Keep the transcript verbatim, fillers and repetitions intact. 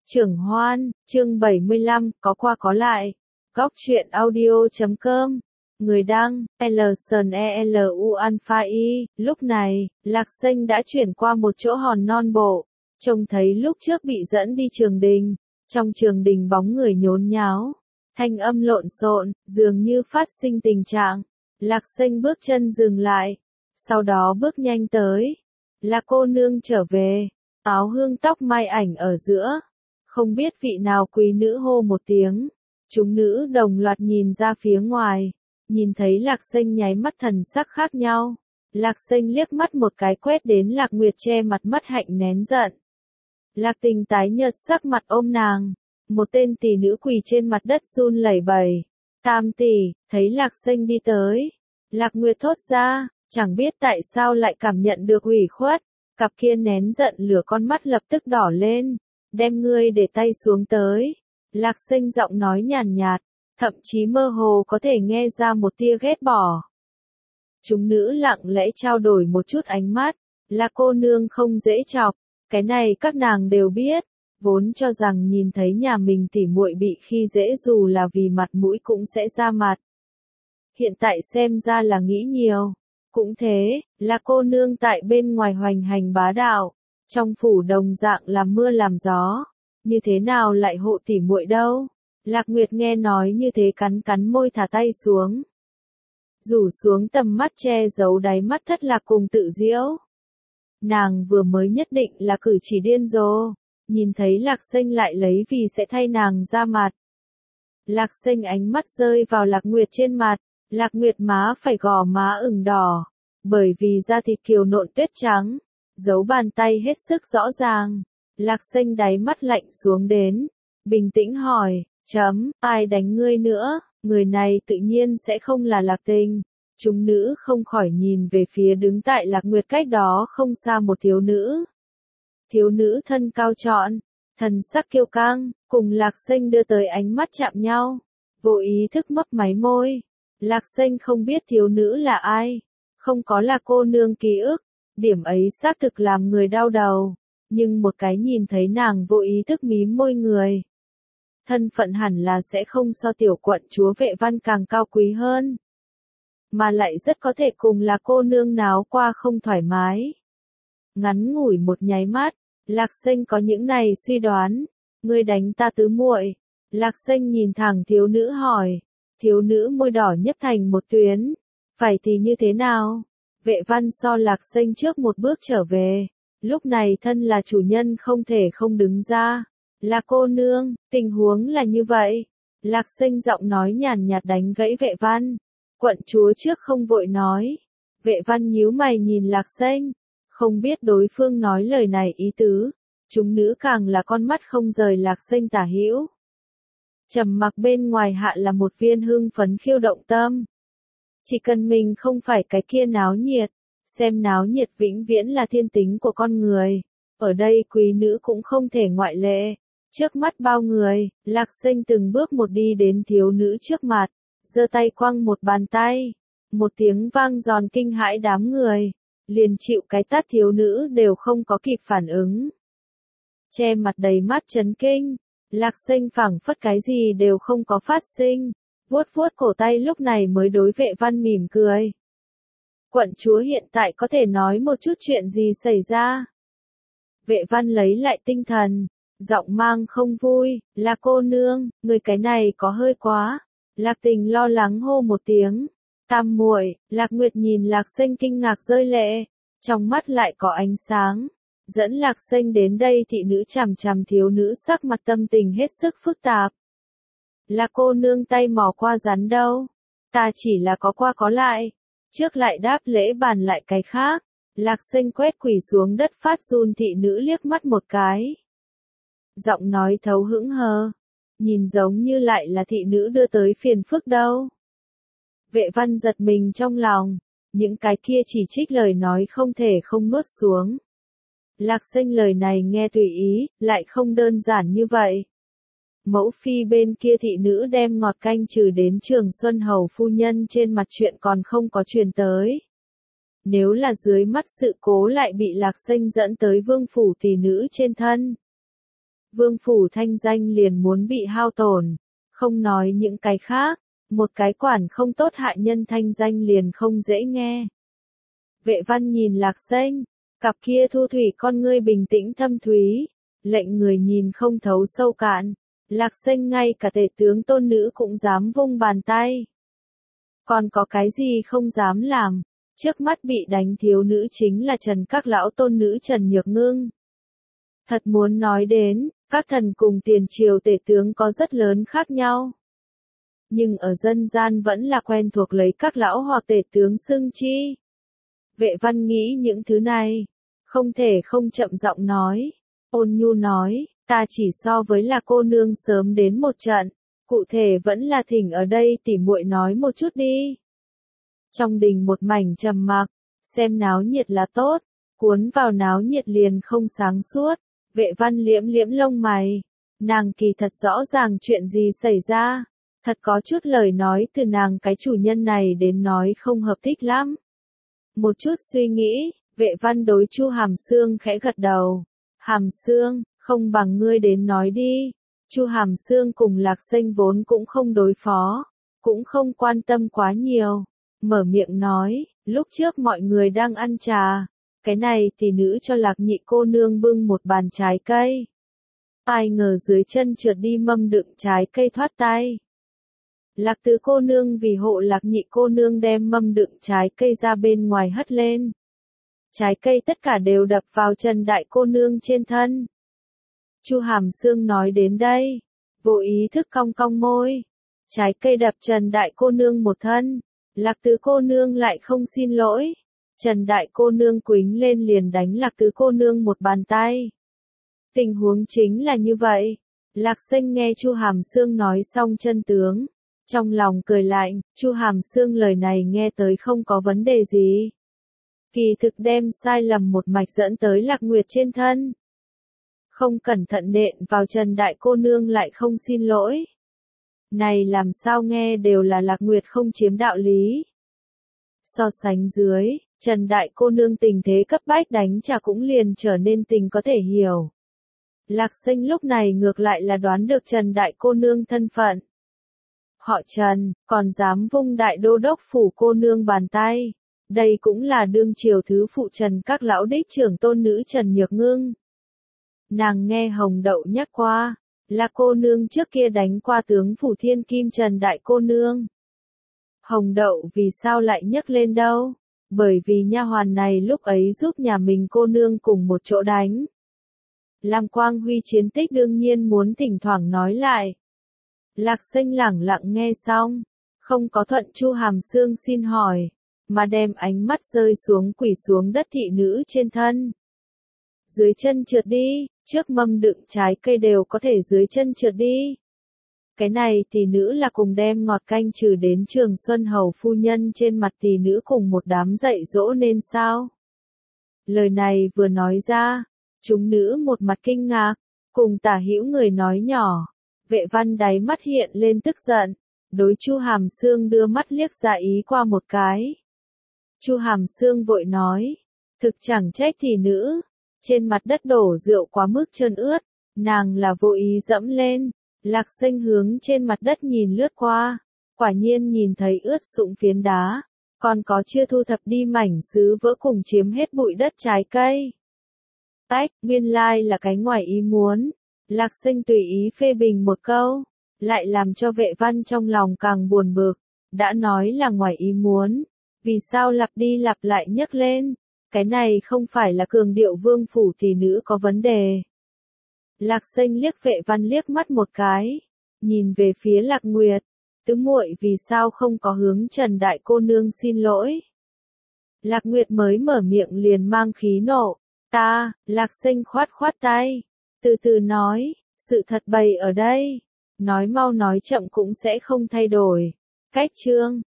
Trưởng Hoan, chương bảy mươi lăm, có qua có lại. Góc truyện audio chấm com. Người đăng, Elson E L U Alpha I. Lúc này, Lạc Xanh đã chuyển qua một chỗ hòn non bộ. Trông thấy lúc trước bị dẫn đi trường đình. Trong trường đình bóng người nhốn nháo. Thanh âm lộn xộn, dường như phát sinh tình trạng. Lạc Xanh bước chân dừng lại. Sau đó bước nhanh tới. Là cô nương trở về. Áo hương tóc mai ảnh ở giữa. Không biết vị nào quý nữ hô một tiếng. Chúng nữ đồng loạt nhìn ra phía ngoài. Nhìn thấy Lạc Xanh nháy mắt thần sắc khác nhau. Lạc Xanh liếc mắt một cái quét đến Lạc Nguyệt che mặt mắt hạnh nén giận. Lạc Tình tái nhợt sắc mặt ôm nàng. Một tên tỷ nữ quỳ trên mặt đất run lẩy bẩy. Tam tỷ, thấy Lạc Xanh đi tới. Lạc Nguyệt thốt ra, chẳng biết tại sao lại cảm nhận được ủy khuất. Cặp kia nén giận lửa con mắt lập tức đỏ lên. Đem ngươi để tay xuống tới. Lạc Xanh giọng nói nhàn nhạt, thậm chí mơ hồ có thể nghe ra một tia ghét bỏ. Chúng nữ lặng lẽ trao đổi một chút ánh mắt. Là cô nương không dễ chọc. Cái này các nàng đều biết. Vốn cho rằng nhìn thấy nhà mình tỉ muội bị khi dễ dù là vì mặt mũi cũng sẽ ra mặt. Hiện tại xem ra là nghĩ nhiều. Cũng thế, là cô nương tại bên ngoài hoành hành bá đạo. Trong phủ đồng dạng làm mưa làm gió. Như thế nào lại hộ tỉ muội đâu? Lạc Nguyệt nghe nói như thế cắn cắn môi thả tay xuống. Rủ xuống tầm mắt che giấu đáy mắt thất lạc cùng tự diễu. Nàng vừa mới nhất định là cử chỉ điên rồ. Nhìn thấy Lạc Xanh lại lấy vì sẽ thay nàng ra mặt. Lạc Xanh ánh mắt rơi vào Lạc Nguyệt trên mặt. Lạc Nguyệt má phải gò má ửng đỏ. Bởi vì da thịt kiều nộn tuyết trắng. Dấu bàn tay hết sức rõ ràng. Lạc Xanh đáy mắt lạnh xuống đến. Bình tĩnh hỏi, chấm, ai đánh ngươi nữa? Người này tự nhiên sẽ không là Lạc Tình. Chúng nữ không khỏi nhìn về phía đứng tại Lạc Nguyệt cách đó không xa một thiếu nữ. Thiếu nữ thân cao trọn, thần sắc kiêu căng, cùng Lạc Xanh đưa tới ánh mắt chạm nhau. Vô ý thức mấp máy môi. Lạc Xanh không biết thiếu nữ là ai. Không có là cô nương ký ức. Điểm ấy xác thực làm người đau đầu. Nhưng một cái nhìn thấy nàng vô ý thức mím môi người. Thân phận hẳn là sẽ không so tiểu quận chúa Vệ Văn càng cao quý hơn. Mà lại rất có thể cùng là cô nương náo qua không thoải mái. Ngắn ngủi một nháy mắt, Lạc Xanh có những này suy đoán. Ngươi đánh ta tứ muội. Lạc Xanh nhìn thẳng thiếu nữ hỏi. Thiếu nữ môi đỏ nhấp thành một tuyến. Phải thì như thế nào? Vệ Văn so Lạc Xanh trước một bước trở về. Lúc này thân là chủ nhân không thể không đứng ra. Là cô nương, tình huống là như vậy. Lạc Xanh giọng nói nhàn nhạt đánh gãy Vệ Văn. Quận chúa trước không vội nói. Vệ Văn nhíu mày nhìn Lạc Xanh. Không biết đối phương nói lời này ý tứ. Chúng nữ càng là con mắt không rời Lạc Xanh tả hữu. Trầm mặc bên ngoài hạ là một viên hưng phấn khiêu động tâm. Chỉ cần mình không phải cái kia náo nhiệt. Xem náo nhiệt vĩnh viễn là thiên tính của con người. Ở đây quý nữ cũng không thể ngoại lệ. Trước mắt bao người, Lạc Xanh từng bước một đi đến thiếu nữ trước mặt. Giơ tay quăng một bàn tay. Một tiếng vang giòn kinh hãi đám người. Liền chịu cái tát thiếu nữ đều không có kịp phản ứng. Che mặt đầy mắt chấn kinh. Lạc Xanh phảng phất cái gì đều không có phát sinh. Vuốt vuốt cổ tay lúc này mới đối Vệ Văn mỉm cười. Quận chúa hiện tại có thể nói một chút chuyện gì xảy ra? Vệ Văn lấy lại tinh thần. Giọng mang không vui. Là cô nương, người cái này có hơi quá. Lạc Tình lo lắng hô một tiếng. Tam muội. Lạc Nguyệt nhìn Lạc Xanh kinh ngạc rơi lệ. Trong mắt lại có ánh sáng. Dẫn Lạc Xanh đến đây thị nữ chằm chằm thiếu nữ sắc mặt tâm tình hết sức phức tạp. Là cô nương tay mò qua rắn đâu. Ta chỉ là có qua có lại. Trước lại đáp lễ bàn lại cái khác. Lạc Xanh quét quỳ xuống đất phát run thị nữ liếc mắt một cái. Giọng nói thấu hững hờ. Nhìn giống như lại là thị nữ đưa tới phiền phức đâu. Vệ Văn giật mình trong lòng. Những cái kia chỉ trích lời nói không thể không nuốt xuống. Lạc Xanh lời này nghe tùy ý, lại không đơn giản như vậy. Mẫu phi bên kia thị nữ đem ngọt canh trừ đến Trường Xuân Hầu phu nhân trên mặt chuyện còn không có truyền tới. Nếu là dưới mắt sự cố lại bị Lạc Xanh dẫn tới vương phủ tỷ nữ trên thân. Vương phủ thanh danh liền muốn bị hao tổn, không nói những cái khác, một cái quản không tốt hạ nhân thanh danh liền không dễ nghe. Vệ Văn nhìn Lạc Xanh, cặp kia thu thủy con ngươi bình tĩnh thâm thúy, lệnh người nhìn không thấu sâu cạn. Lạc Xanh ngay cả tể tướng tôn nữ cũng dám vung bàn tay. Còn có cái gì không dám làm, trước mắt bị đánh thiếu nữ chính là Trần các lão tôn nữ Trần Nhược Ngưng. Thật muốn nói đến, các thần cùng tiền triều tể tướng có rất lớn khác nhau. Nhưng ở dân gian vẫn là quen thuộc lấy các lão hoặc tể tướng xưng chi. Vệ Văn nghĩ những thứ này, không thể không chậm giọng nói. Ôn nhu nói, ta chỉ so với là cô nương sớm đến một trận, cụ thể vẫn là thỉnh ở đây tỉ muội nói một chút đi. Trong đình một mảnh trầm mặc, xem náo nhiệt là tốt, cuốn vào náo nhiệt liền không sáng suốt. Vệ Văn liễm liễm lông mày, nàng kỳ thật rõ ràng chuyện gì xảy ra, thật có chút lời nói từ nàng cái chủ nhân này đến nói không hợp thích lắm. Một chút suy nghĩ, Vệ Văn đối Chu Hàm Xương khẽ gật đầu. Hàm Xương, không bằng ngươi đến nói đi. Chu Hàm Xương cùng Lạc Xanh vốn cũng không đối phó, cũng không quan tâm quá nhiều. Mở miệng nói, lúc trước mọi người đang ăn trà, cái này tỷ nữ cho Lạc nhị cô nương bưng một bàn trái cây. Ai ngờ dưới chân trượt đi mâm đựng trái cây thoát tay. Lạc tứ cô nương vì hộ Lạc nhị cô nương đem mâm đựng trái cây ra bên ngoài hất lên. Trái cây tất cả đều đập vào Trần đại cô nương trên thân. Chu Hàm Xương nói đến đây, vô ý thức cong cong môi. Trái cây đập Trần đại cô nương một thân, Lạc tứ cô nương lại không xin lỗi. Trần đại cô nương quýnh lên liền đánh Lạc tứ cô nương một bàn tay. Tình huống chính là như vậy. Lạc Xanh nghe Chu Hàm Xương nói xong chân tướng, trong lòng cười lạnh. Chu Hàm Xương lời này nghe tới không có vấn đề gì. Kỳ thực đem sai lầm một mạch dẫn tới Lạc Nguyệt trên thân. Không cẩn thận nện vào Trần đại cô nương lại không xin lỗi. Này làm sao nghe đều là Lạc Nguyệt không chiếm đạo lý. So sánh dưới, Trần đại cô nương tình thế cấp bách đánh trả cũng liền trở nên tình có thể hiểu. Lạc Xanh lúc này ngược lại là đoán được Trần đại cô nương thân phận. Họ Trần, còn dám vung đại đô đốc phủ cô nương bàn tay. Đây cũng là đương triều thứ phụ Trần các lão đích trưởng tôn nữ Trần Nhược Ngưng. Nàng nghe Hồng Đậu nhắc qua, là cô nương trước kia đánh qua tướng phủ thiên kim Trần đại cô nương. Hồng Đậu vì sao lại nhắc lên đâu? Bởi vì nha hoàn này lúc ấy giúp nhà mình cô nương cùng một chỗ đánh. Lam Quang Huy chiến tích đương nhiên muốn thỉnh thoảng nói lại. Lạc Xanh lẳng lặng nghe xong, không có thuận Chu Hàm Xương xin hỏi, mà đem ánh mắt rơi xuống quỳ xuống đất thị nữ trên thân. Dưới chân trượt đi, trước mâm đựng trái cây đều có thể dưới chân trượt đi. Cái này tỷ nữ là cùng đem ngọt canh trừ đến Trường Xuân Hầu phu nhân trên mặt tỷ nữ cùng một đám dạy dỗ nên sao? Lời này vừa nói ra, chúng nữ một mặt kinh ngạc, cùng tả hữu người nói nhỏ. Vệ Văn đáy mắt hiện lên tức giận, đối Chu Hàm Xương đưa mắt liếc ra ý qua một cái. Chu Hàm Xương vội nói, thực chẳng trách tỷ nữ, trên mặt đất đổ rượu quá mức trơn ướt, nàng là vô ý dẫm lên. Lạc Xanh hướng trên mặt đất nhìn lướt qua, quả nhiên nhìn thấy ướt sũng phiến đá, còn có chưa thu thập đi mảnh sứ vỡ cùng chiếm hết bụi đất trái cây. Tách, nguyên lai là cái ngoài ý muốn. Lạc Xanh tùy ý phê bình một câu, lại làm cho Vệ Văn trong lòng càng buồn bực. Đã nói là ngoài ý muốn, vì sao lặp đi lặp lại nhắc lên? Cái này không phải là cường điệu vương phủ tỷ nữ có vấn đề. Lạc Xanh liếc Vệ Văn liếc mắt một cái, nhìn về phía Lạc Nguyệt, tứ muội vì sao không có hướng Trần đại cô nương xin lỗi? Lạc Nguyệt mới mở miệng liền mang khí nộ, ta, Lạc Xanh khoát khoát tay, từ từ nói, sự thật bày ở đây, nói mau nói chậm cũng sẽ không thay đổi. Cách chương